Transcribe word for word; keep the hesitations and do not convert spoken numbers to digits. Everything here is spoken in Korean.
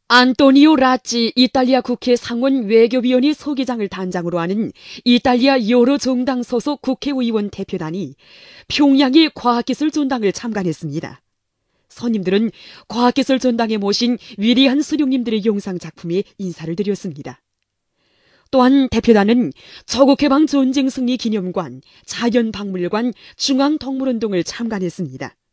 안토니오 라찌 이탈리아 국회 상원 외교위원회 소기장을 단장으로 하는 이탈리아 여러 정당 소속 국회의원 대표단이 평양의 과학기술 전당을 참관했습니다. 손님들은 과학기술 전당에 모신 위대한 수령님들의 영상 작품에 인사를 드렸습니다. 또한 대표단은 조국해방 전쟁 승리 기념관, 자연박물관, 중앙동물원 등을 참관했습니다.